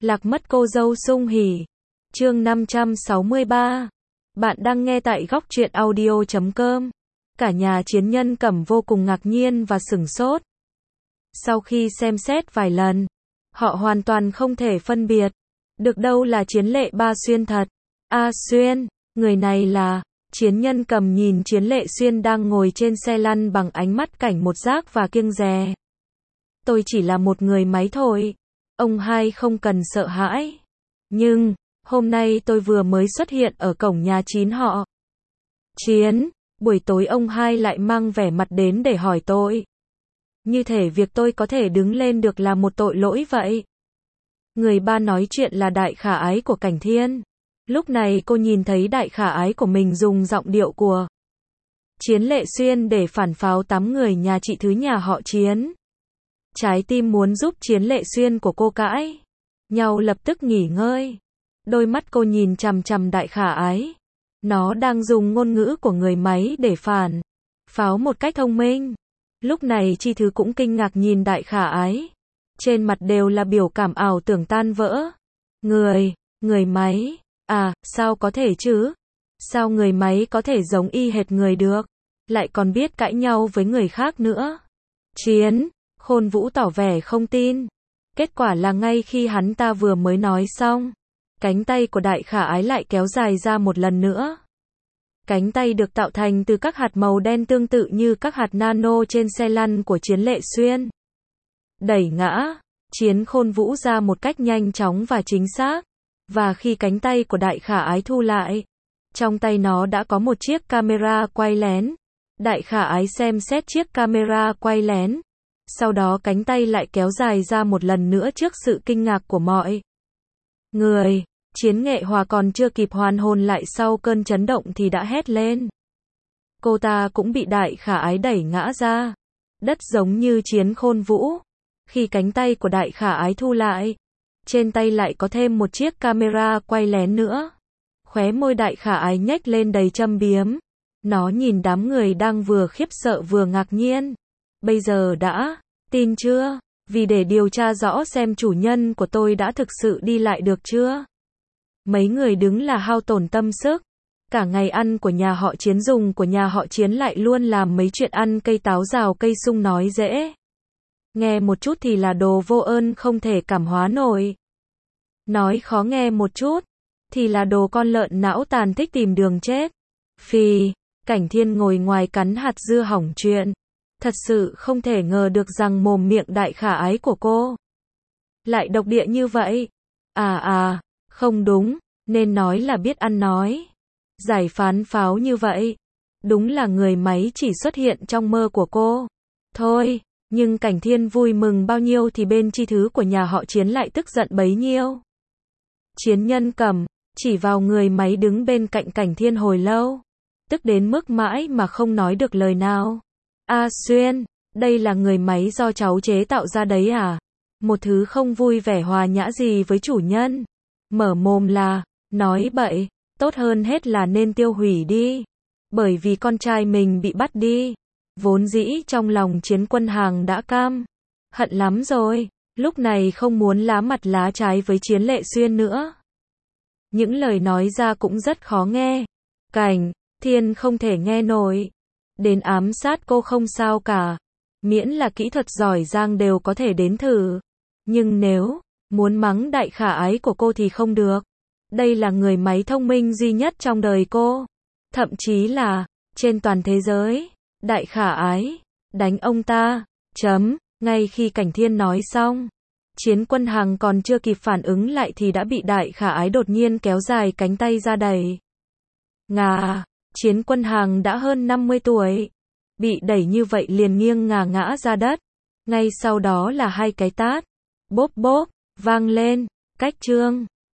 Lạc mất cô dâu sung hỉ. Chương 563. Bạn đang nghe tại góc truyện audio.com. Cả nhà Chiến Nhân Cẩm vô cùng ngạc nhiên và sửng sốt. Sau khi xem xét vài lần, họ hoàn toàn không thể phân biệt được đâu là Chiến Lệ Ba Xuyên thật. A Xuyên, người này là... Chiến Nhân Cẩm nhìn Chiến Lệ Xuyên đang ngồi trên xe lăn bằng ánh mắt cảnh một giác và kiêng dè. Tôi chỉ là một người máy thôi. Ông hai không cần sợ hãi. Nhưng, hôm nay tôi vừa mới xuất hiện ở cổng nhà Chín họ. Chiến, buổi tối ông hai lại mang vẻ mặt đến để hỏi tôi. Như thể việc tôi có thể đứng lên được là một tội lỗi vậy. Người ba nói chuyện là đại khả ái của Cảnh Thiên. Lúc này cô nhìn thấy đại khả ái của mình dùng giọng điệu của Chiến Lệ Xuyên để phản pháo 8 người nhà chị thứ nhà họ Chiến. Trái tim muốn giúp Chiến Lệ Xuyên của cô cãi nhau lập tức nghỉ ngơi. Đôi mắt cô nhìn chằm chằm đại khả ái. Nó đang dùng ngôn ngữ của người máy để phản pháo một cách thông minh. Lúc này Chi Thứ cũng kinh ngạc nhìn đại khả ái. Trên mặt đều là biểu cảm ảo tưởng tan vỡ. Người máy, à, sao có thể chứ? Sao người máy có thể giống y hệt người được? Lại còn biết cãi nhau với người khác nữa. Khôn Vũ tỏ vẻ không tin. Kết quả là ngay khi hắn ta vừa mới nói xong, cánh tay của đại khả ái lại kéo dài ra một lần nữa. Cánh tay được tạo thành từ các hạt màu đen tương tự như các hạt nano trên xe lăn của Chiến Lệ Xuyên. Đẩy ngã Khôn Vũ ra một cách nhanh chóng và chính xác. Và khi cánh tay của đại khả ái thu lại, trong tay nó đã có một chiếc camera quay lén. Đại khả ái xem xét chiếc camera quay lén. Sau đó cánh tay lại kéo dài ra một lần nữa trước sự kinh ngạc của mọi người. Chiến Nghệ Hòa còn chưa kịp hoàn hồn lại sau cơn chấn động thì đã hét lên. Cô ta cũng bị đại khả ái đẩy ngã ra đất giống như Khôn Vũ. Khi cánh tay của đại khả ái thu lại, trên tay lại có thêm một chiếc camera quay lén nữa. Khóe môi đại khả ái nhếch lên đầy châm biếm. Nó nhìn đám người đang vừa khiếp sợ vừa ngạc nhiên. Bây giờ đã tin chưa? Vì để điều tra rõ xem chủ nhân của tôi đã thực sự đi lại được chưa? Mấy người đứng là hao tổn tâm sức. Cả ngày ăn của nhà họ Chiến dùng của nhà họ Chiến lại luôn làm mấy chuyện ăn cây táo rào cây sung nói dễ. Nghe một chút thì là đồ vô ơn không thể cảm hóa nổi. Nói khó nghe một chút thì là đồ con lợn não tàn thích tìm đường chết. Phì, Cảnh Thiên ngồi ngoài cắn hạt dưa hỏng chuyện. Thật sự không thể ngờ được rằng mồm miệng đại khả ái của cô lại độc địa như vậy. Không đúng, nên nói là biết ăn nói. Giải phán pháo như vậy. Đúng là người máy chỉ xuất hiện trong mơ của cô. Thôi, nhưng Cảnh Thiên vui mừng bao nhiêu thì bên Chi Thứ của nhà họ Chiến lại tức giận bấy nhiêu. Chiến Nhân Cẩm chỉ vào người máy đứng bên cạnh Cảnh Thiên hồi lâu. Tức đến mức mãi mà không nói được lời nào. A Xuyên, đây là người máy do cháu chế tạo ra đấy à? Một thứ không vui vẻ hòa nhã gì với chủ nhân. Mở mồm là, nói bậy, tốt hơn hết là nên tiêu hủy đi. Bởi vì con trai mình bị bắt đi. Vốn dĩ trong lòng Chiến Quân Hàng đã cam hận lắm rồi. Lúc này không muốn lá mặt lá trái với Chiến Lệ Xuyên nữa. Những lời nói ra cũng rất khó nghe. Cảnh Thiên không thể nghe nổi. Đến ám sát cô không sao cả. Miễn là kỹ thuật giỏi giang đều có thể đến thử. Nhưng nếu muốn mắng đại khả ái của cô thì không được. Đây là người máy thông minh duy nhất trong đời cô. Thậm chí là trên toàn thế giới. Đại khả ái đánh ông ta. Ngay khi Cảnh Thiên nói xong, Chiến Quân Hàng còn chưa kịp phản ứng lại thì đã bị đại khả ái đột nhiên kéo dài cánh tay ra đẩy Chiến Quân Hàng đã hơn 50 tuổi. Bị đẩy như vậy liền nghiêng ngã ra đất. Ngay sau đó là hai cái tát. Bốp bốp, vang lên. Cách chương